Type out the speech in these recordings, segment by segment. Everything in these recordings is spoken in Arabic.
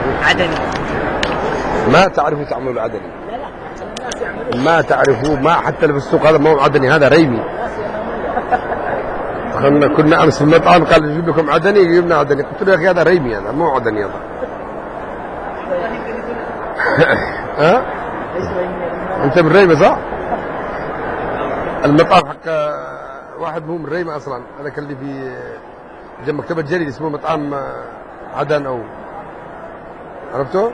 عدني. ما تعرفوا تعملوا العدني، ما تعرفوا، ما حتى اللي في السوق هذا ما هو عدني، هذا ريمي. كنا امس في المطعم قال نجيب لكم عدني، جبنا عدني، قلت له يا اخي هذا ريمي، هذا مو عدني هذا. ها؟ انت من ريمي صح؟ المطعم حق واحد مو من ريمي اصلا، هذاك اللي في جنب مكتبة جليل اسمه مطعم عدن، او عرفته؟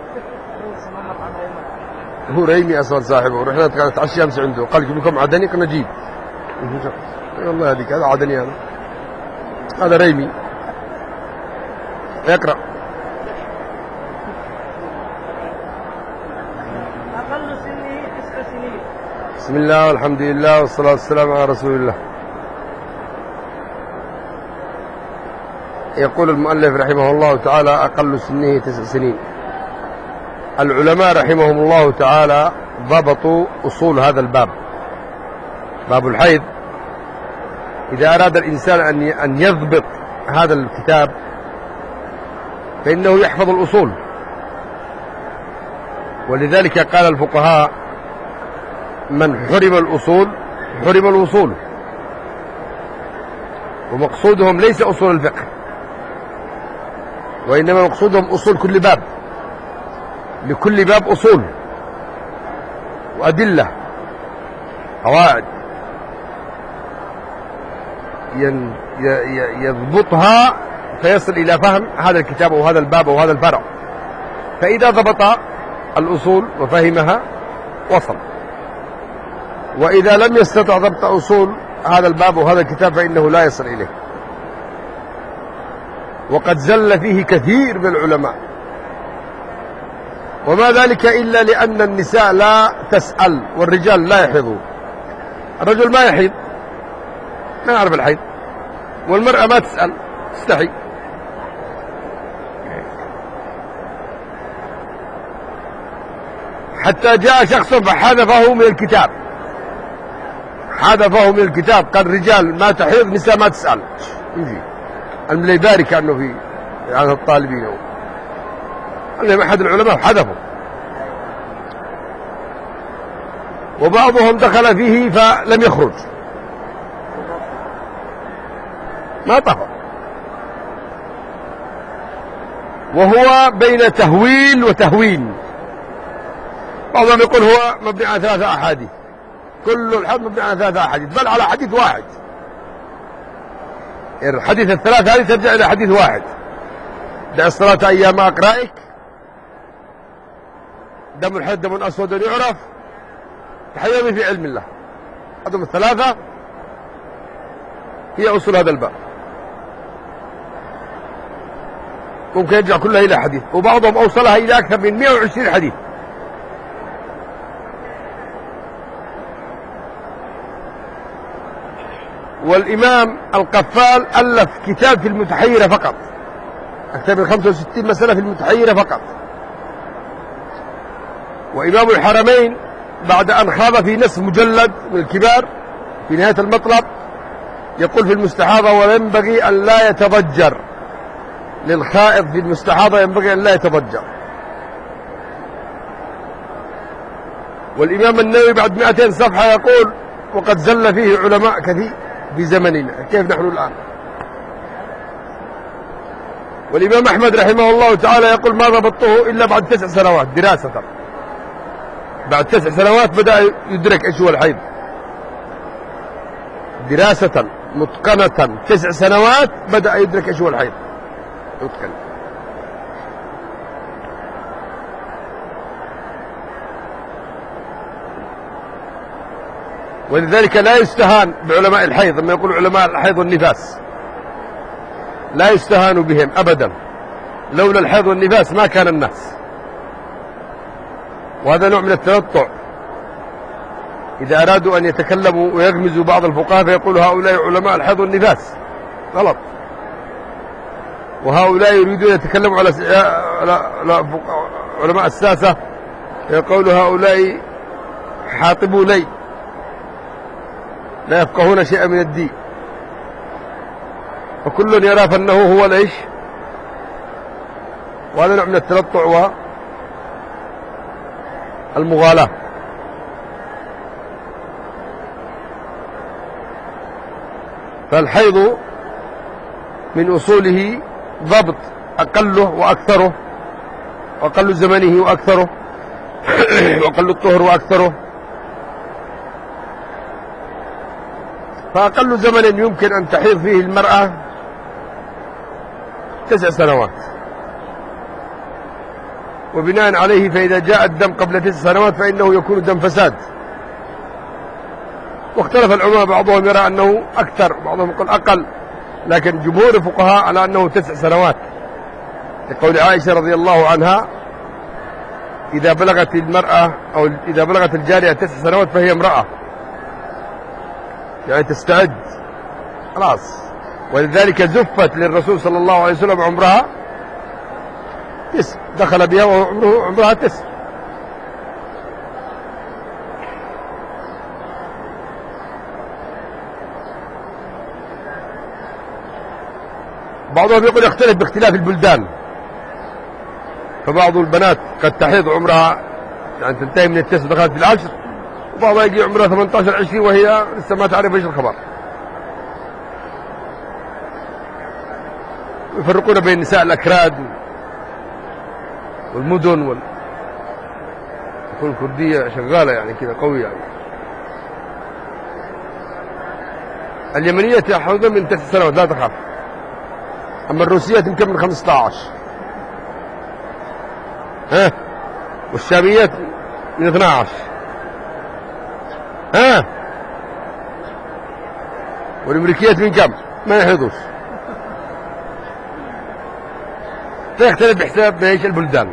هو ريمي اصلا صاحبه، ورحنا نتعشى امس عنده، قال جيب لكم عدني، قلنا جيب. والله هذيك هذا عدني، هذا ريمي. اقرأ. أقل سنه 9 سنين. بسم الله والحمد لله والصلاة والسلام على رسول الله. يقول المؤلف رحمه الله تعالى: أقل سنه 9 سنين. العلماء رحمهم الله تعالى ضبطوا أصول هذا الباب، باب الحيض. إذا أراد الإنسان أن يضبط هذا الكتاب فإنه يحفظ الأصول، ولذلك قال الفقهاء: من حرم الأصول حرم الوصول. ومقصودهم ليس أصول الفقه، وإنما مقصودهم أصول كل باب، لكل باب أصول وأدلة قواعد يضبطها فيصل إلى فهم هذا الكتاب وهذا الباب وهذا الفرع. فإذا ضبط الأصول وفهمها وصل، وإذا لم يستطع ضبط أصول هذا الباب وهذا الكتاب فإنه لا يصل إليه. وقد زل فيه كثير من العلماء، وما ذلك إلا لأن النساء لا تسأل والرجال لا يحيضون. الرجل ما يحيض، ما يعرف الحيض، والمرأة ما تسأل، تستحي. حتى جاء شخص فحذفه من الكتاب، حذفه من الكتاب، قال رجال ما تحيض، نساء ما تسأل. يجي المليباري كأنه في عدد الطالبين، المهم أحد العلماء حذفه، وبعضهم دخل فيه فلم يخرج، ما طفى. وهو بين تهويل وتهوين. بعضهم يقول هو مبني على 3 أحاديث، كل الحديث مبني على 3 أحاديث، بل على حديث واحد. الحديث الثلاثة هذه ترجع إلى حديث واحد: دع الصلاة أيام أقرائك، دم الحيض دم أسود يعرف، تحيضي في علم الله. هذهم الثلاثة هي أصول هذا الباب، ممكن يرجع كلها إلى حديث، وبعضهم أوصلها إلى أكثر من 120 حديث. والإمام القفال ألف كتاب في المتحيرة فقط، أكثر من 65 مسألة في المتحيرة فقط. وإمام الحرمين بعد أن خاض في نصف مجلد من الكبار في نهاية المطلب يقول في المستحاضة: وينبغي أن لا يتضجر، للخائض في المستحاضة ينبغي أن لا يتضجر. والإمام النووي بعد 200 صفحة يقول: وقد زل فيه علماء كثير في زمننا، كيف نحن الآن. والإمام أحمد رحمه الله تعالى يقول: ما ضبطته إلا بعد 9 سنوات دراسة. بعد 9 سنوات بدأ يدرك إيش هو الحيض دراسة متقنة. 9 سنوات بدأ يدرك إيش هو الحيض متقن. ولذلك لا يستهان بعلماء الحيض. لما يقول علماء الحيض والنفاس لا يستهان بهم أبدا، لولا الحيض والنفاس ما كان الناس. وهذا نوع من التنطع. إذا أرادوا أن يتكلموا ويغمزوا بعض الفقهاء فيقول هؤلاء علماء الحيض والنفاس، غلط. وهؤلاء يريدون يتكلموا على علماء الساسة، يقول هؤلاء حاطبوا لي، لا يفقهون شيئا من الدين. وكل يرى فأنه هو ليش وهذا نوع من التنطع والمغالاة. فالحيض من أصوله ضبط أقله وأكثره، وأقل زمنه وأكثره، وأقل الطهر وأكثره. فأقل زمن يمكن أن تحيض فيه المرأة 9 سنوات، وبناء عليه فإذا جاء الدم قبل 9 سنوات فإنه يكون دم فساد. واختلف العلماء، بعضهم يرى أنه أكثر، بعضهم يقول أقل، لكن جمهور الفقهاء على أنه 9 سنوات، لقول عائشة رضي الله عنها: إذا بلغت المرأة أو إذا بلغت الجارية 9 سنوات فهي امرأة، يعني تستعد خلاص. ولذلك زفت للرسول صلى الله عليه وسلم عمرها 9، دخل بها وعمرها 9. بعضهم يقول يختلف باختلاف البلدان، فبعض البنات قد تحيض عمرها يعني تنتهي من 9 دخلت في 10، وبعضها يجي عمرها 18 20 وهي لسه ما تعرف ايش الخبر. يفرقون بين نساء الأكراد والمدن تكون الكردية شغالة يعني كذا قوية يعني. اليمنية تحيض من 9 سنوات لا تخاف، أما الروسية تمكن من 15. والشاميات من 12. والأمريكيات من كم؟ ما يحيضوش. فيختلف بحساب ايش البلدان.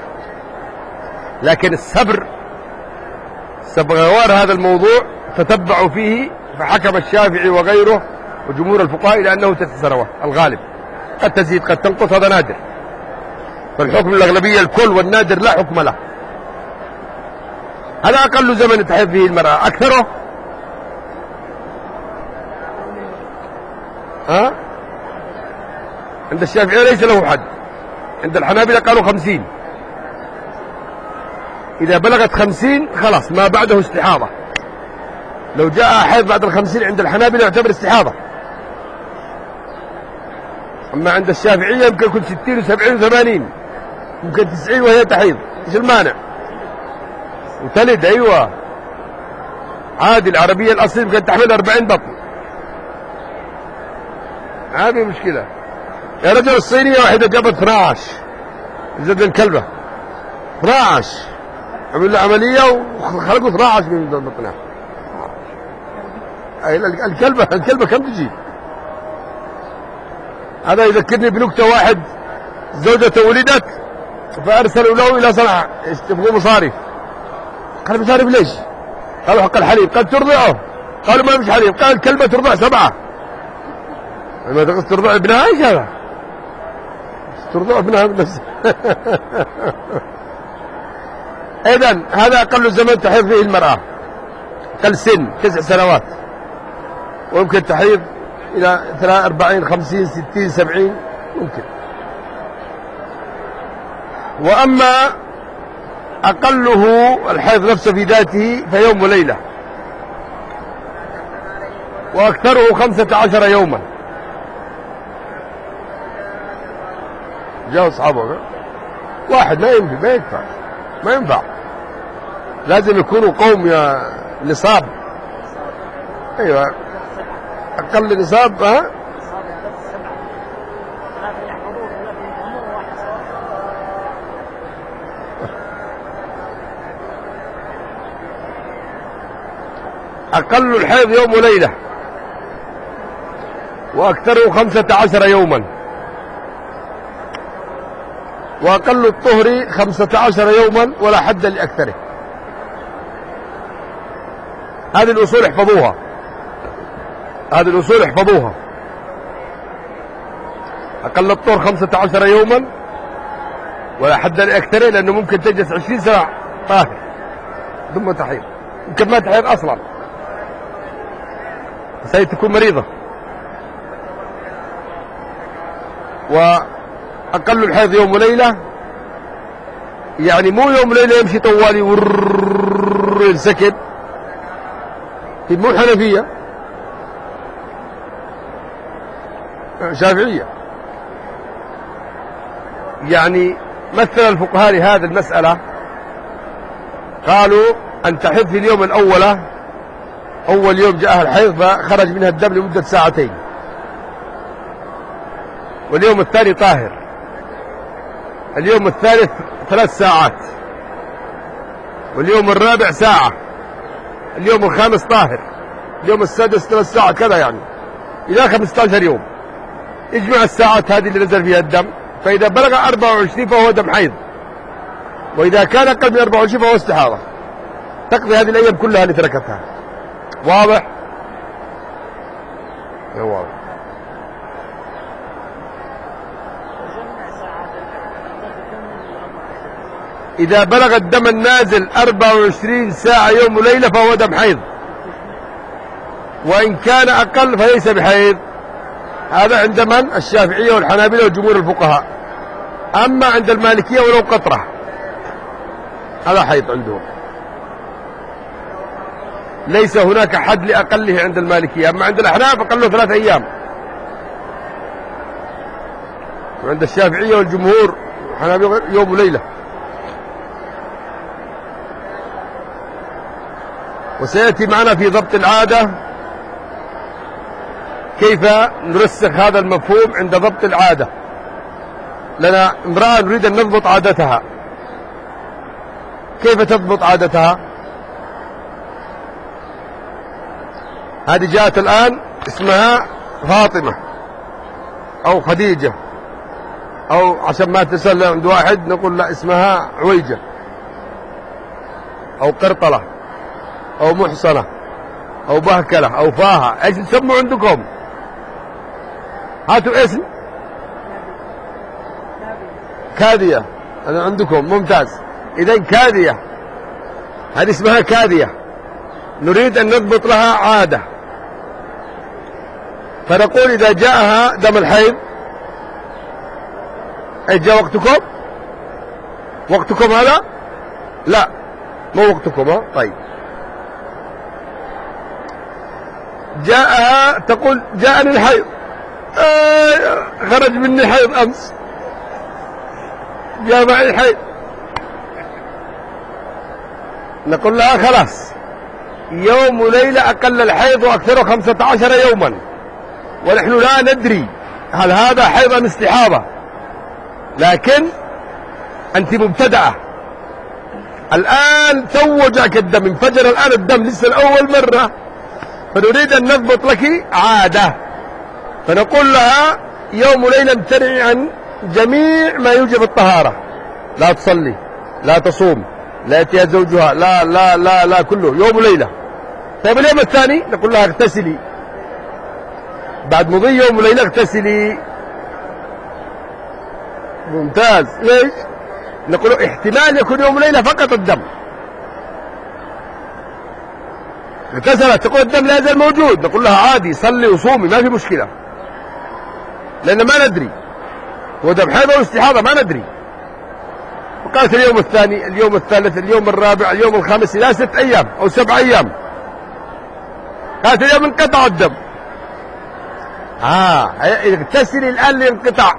لكن الصبر غوار هذا الموضوع تتبعوا فيه، فحكم الشافعي وغيره وجمهور الفقهاء إلى أنه 9 سنوات الغالب، قد تزيد قد تنقص، هذا نادر. فالحكم الأغلبية الكل، والنادر لا حكم له. هذا أقل زمن تحيض فيه المرأة. أكثره عند الشافعي ليس له حد، عند الحنابلة قالوا 50. إذا بلغت 50 خلاص ما بعده استحاضة. لو جاء حيض بعد 50 عند الحنابلة يعتبر استحاضة. أما عند الشافعية يمكن يكون 60 و70 و80، يمكن 90 وهي تحيض، إيش المانع؟ وتلد أيوة عادي. العربية الأصلية يمكن تحمل 40 بطن، هذه مشكلة. يا رجل الصينية واحدة جابت 12 زاد الكلبة 12، عملوا له عملية وخلقوا 12 من بطنها. الكلبة كم تجي؟ هذا يذكرني بنكتة. واحد زوجته ولدت فأرسلوا له إلى صنعاء يبغوا مصاريف. قال مصاريف ليش؟ قالوا حق الحليب. قال ترضعه. قالوا ما مش حليب. قال الكلبة ترضع 7. ما ترضع ابنها ايش هذا؟ ترضع ابنها بس. إذن هذا أقل زمن تحيض فيه المرأة، أقل سن 9 سنوات، ويمكن تحيض إلى 40 50 60 70 ممكن. وأما أقله الحيض نفسه في ذاته فيوم وليلة، وأكثره 15 يوما. جاء أصحابه واحد ما ينفع، ما ينفع، لازم يكونوا قوم يا نصاب. أيوة أقل نصاب. أقل الحيض يوم وليلة، وأكثره 15 يوما، وأقل الطهر 15 يوما ولا حد لأكثره. هذه الأصول احفظوها، هذه الأصول احفظوها. أقل الطهر 15 يوما ولا حد لأكثره، لأنه ممكن تجلس 20 سنة طاهر ثم تحيض، يمكن ما تحيض أصلا، بس هي تكون مريضة. أقل الحيض يوم وليلة، يعني مو يوم وليلة يمشي طوالي ينسكب، مو حنفية شافعية. يعني مثل الفقهاء لهذه المسألة، قالوا أن تحض في اليوم الأول، أول يوم جاءها الحيض فخرج منها الدم لمدة ساعتين، واليوم الثاني طاهر، اليوم الثالث 3 ساعات، واليوم الرابع ساعة، اليوم الخامس طاهر، اليوم السادس 3 ساعات، كذا يعني إلى 15 يوم. اجمع الساعات هذه اللي نزل فيها الدم، فإذا بلغ 24 فهو دم حيض، وإذا كان أقل من 24 فهو استحاضة، تقضي هذه الأيام كلها اللي تركتها. واضح؟ واضح. إذا بلغ الدم النازل 24 ساعة يوم وليلة فهو دم حيض، وإن كان أقل فليس بحيض. هذا عند من؟ الشافعية والحنابلة وجمهور الفقهاء. أما عند المالكية ولو قطرة هذا حيض عندهم، ليس هناك حد لأقله عند المالكية. أما عند الأحناف أقله 3 أيام، وعند الشافعية والجمهور والحنابلة يوم وليلة. وسيأتي معنا في ضبط العادة كيف نرسخ هذا المفهوم عند ضبط العادة. لنا امرأة نريد أن نضبط عادتها، كيف تضبط عادتها؟ هذه جاءت الآن اسمها فاطمة أو خديجة، أو عشان ما تسأل عند واحد نقول لا اسمها عويجة أو قرطلة أو محصنة أو بهكلة أو فاها. ايش تسموا عندكم؟ هاتوا اسم. كادية هذا عندكم، ممتاز. إذن كادية هذه اسمها كادية، نريد أن نضبط لها عادة، فنقول إذا جاءها دم الحيض، أي جاء وقتكم؟ وقتكم هذا؟ لا مو وقتكم. طيب جاءها تقول جاءني الحيض، خرج مني حيض أمس، جاء معي الحيض، نقول لها خلاص يوم وليلة أقل الحيض وأكثره 15 يوما، ونحن لا ندري هل هذا حيض أم استحاضة، لكن أنت مبتدأة الآن، تو جاك الدم، انفجر الآن الدم لسه الأول مرة، فنريد أن نضبط لك عادة، فنقول لها يوم وليلة امتنعي عن جميع ما يوجب الطهارة، لا تصلي، لا تصوم، لا يأتيها زوجها، لا لا لا لا، كله يوم وليلة. طيب اليوم الثاني نقول لها اغتسلي، بعد مضي يوم وليلة اغتسلي. ممتاز. ليش؟ نقول احتمال يكون يوم وليلة فقط الدم، اغتسلت تقول الدم لا يزال موجود، نقول لها عادي صلي وصومي ما في مشكلة، لأن ما ندري هو دم حيض أو استحاضة، ما ندري. وقالت اليوم الثاني، اليوم الثالث، اليوم الرابع، اليوم الخامس، إلى 6 أيام أو 7 أيام، قالت اليوم انقطع الدم. اغتسلي الآن لينقطع،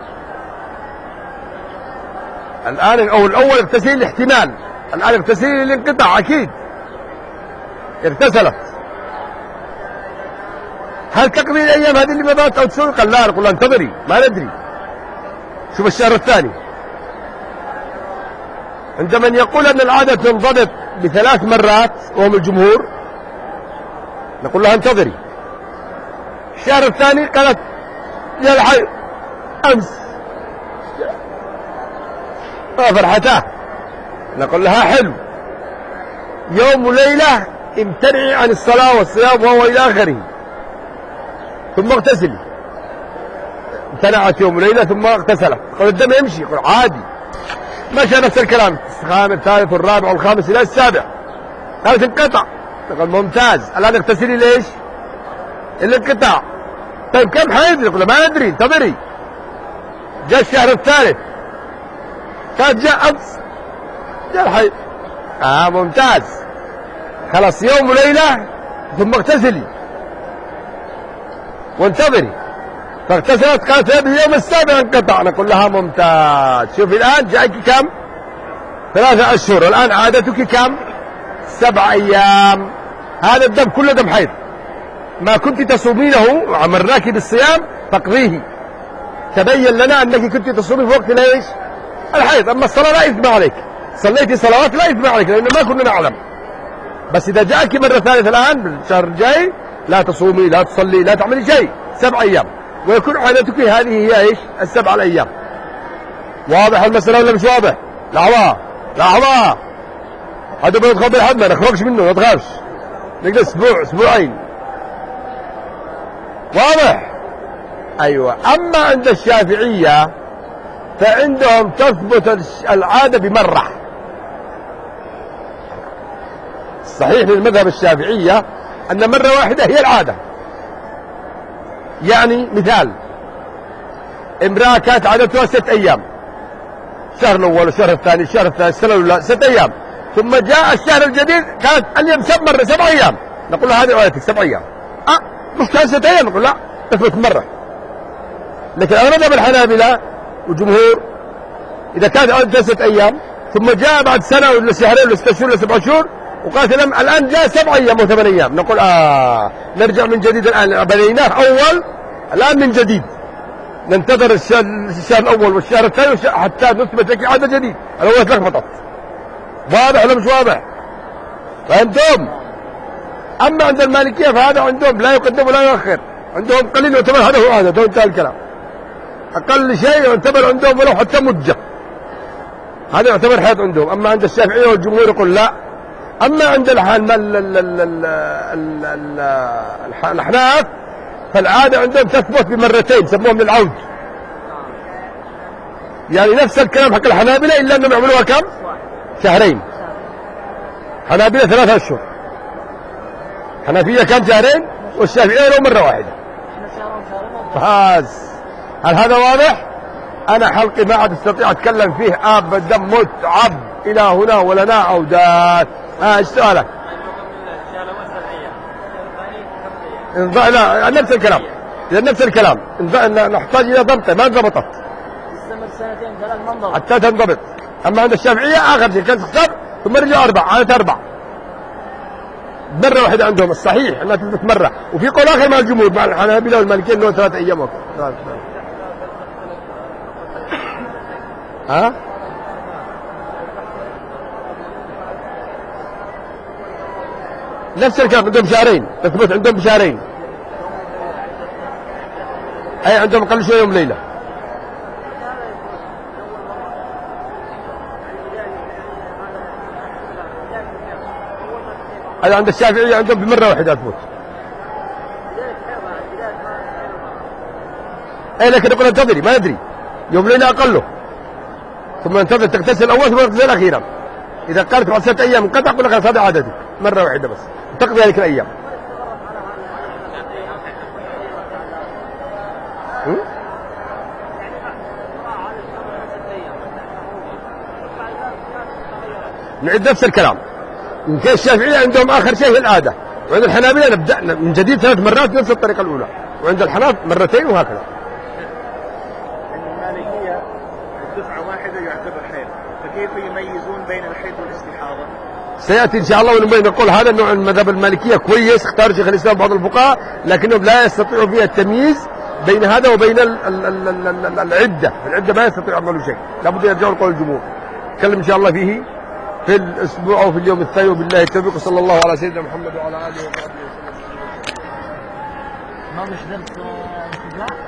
الآن أو الأول اغتسلي الاحتمال، الآن اغتسلي للانقطاع. أكيد اغتسلت، هل تقضي الأيام هذه اللي مضت أو تسوي؟ قال لا، نقول انتظري ما ندري، شوف الشهر الثاني. عند من يقول أن العادة تنضبط ب3 مرات وهم الجمهور، نقول لها انتظري. الشهر الثاني قالت يا الحي أمس، فرحتاه، نقول لها حلو، يوم وليلة امتنعي عن الصلاة والصيام وهو إلى آخره، ثم اغتسلي. امتنعت يوم وليلة ثم اغتسلت، قال الدم يمشي، قال عادي، مشى نفس الكلام، الخامس الثالث والرابع والخامس إلى السابع، قالت انقطع، قال ممتاز، الآن اغتسلي ليش؟ الانقطاع. طيب كم حيض؟ يقول ما ندري، انتظري، جاء الشهر الثالث كان جاء أمس جاء الحيض. ممتاز. خلاص يوم وليلة ثم اغتسلي وانتظري. فاغتسلت قالت اليوم السابع انقطع. نقول لها ممتاز. شوفي الآن جاءك كم؟ 3 أشهر. الآن عادتك كم؟ 7 أيام. هذا الدم كله دم حيض. ما كنت تصومينه وعمرناك بالصيام فاقضيه. تبين لنا أنك كنت تصومي في وقت ليش؟ الحيض. أما الصلاة لا إثم عليك. صليتي صلوات لا إثم عليك لأنه ما كنا نعلم. بس إذا جاءك مرة ثالثة الآن بالشهر الجاي لا تصومي لا تصلي لا تعملي شيء 7 أيام. ويكون عادتك هذه هي ايش؟ ال7 الأيام. واضح المسألة ولا مش واضح؟ لحظة هذا بيدخل بالحد ما نخرجش منه ما تخافش. نقدر أسبوع أسبوعين. واضح؟ أيوة. أما عند الشافعية فعندهم تثبت العادة بمرة. الصحيح للمذهب الشافعية أن مرة واحدة هي العادة. يعني مثال امرأة كانت عادتها 6 أيام. الشهر الأول والشهر الثاني الشهر الثالث السنة الأولى 6 أيام. ثم جاء الشهر الجديد كانت اليوم مرة 7 أيام. نقول لها هذه عادتك 7 أيام. مش كان 6 أيام. نقول لا تثبت مرة. لكن أغلب الحنابلة وجمهور إذا كانت عادتها 6 أيام ثم جاء بعد سنة ولا شهرين ولا 6 شهور ولا 7 شهور وقالت لهم الآن جاء 7 أيام و8 أيام. نقول نرجع من جديد. الآن بديناه أول الآن من جديد ننتظر الشهر الأول والشهر الثاني حتى نثبت لك عادة جديد. الأول تلخبطت. واضح ولا مش واضح؟ فهمتم؟ أما عند المالكية فهذا عندهم لا يقدم ولا يؤخر. عندهم قليل يعتبر هذا هو عادة. انتهى الكلام. أقل شيء يعتبر عندهم ولو حتى مدة. هذا يعتبر حيض عندهم. أما عند الشافعية والجمهور يقول لا. أما عند الأحناف فالعادة عندهم تثبت بمرتين سموهم للعود. يعني نفس الكلام حق الحنابلة إلا أنهم يعملوها كم؟ شهرين. حنابلة 3 أشهر. حنفية كم؟ شهرين. والشافعية لو مرة واحدة. فاز. هل هذا واضح؟ أنا حلقي ما عاد استطيع أتكلم فيه أبدا. متعب إلى هنا ولنا عودات. ايش سؤالك؟ لا نفس الكلام. إذا نفس الكلام نحتاج إلى ضبطه ما انضبطت. استمر 2 3 ما انضبط حتى تنضبط. أما عند الشافعية آخر شيء كانت تختار ثم رجع 4 عادة 4 مرة واحدة عندهم. الصحيح أنها تثبت مرة. وفي قول آخر مع الجمهور مع الحنابلة والمالكية أنه 3 أيام وقت. نفس الكلام عندهم شهرين. تثبت عندهم بشهرين. أي عندهم أقل شوي يوم ليلة. أي عند الشافعية عندهم بمرة واحدة تثبت. أي لكن نقول انتظري ما ندري يوم ليلة أقله ثم انتظر تغتسل الأول ثم تغتسل أخيرا. إذا قالت بعد 6 أيام انقطع قل لك هذا عادتك مرة واحدة بس تقضي هذيك الأيام. نعيد نفس الكلام. يمكن الشافعية عندهم آخر شيء هي العادة. وعند الحنابلة نبدأ من جديد 3 مرات نفس الطريقة الأولى. وعند الحناف مرتين وهكذا. المالكية دفعة واحدة يعتبر حيض. فكيف يميزون بين الحيض والاستحاضة؟ سيأتي إن شاء الله ونبين نقول هذا النوع من المذهب المالكية كويس اختار شيخ الإسلام بعض الفقهاء لكنهم لا يستطيعوا فيها التمييز بين هذا وبين العدة. العدة ما يستطيعوا يعملوا شيء. لابد يرجعوا لقول الجمهور. نتكلم إن شاء الله فيه في الأسبوع أو في اليوم الثاني. وبالله التوفيق صلى الله على سيدنا محمد وعلى آله وصحبه وسلم. ما مش درس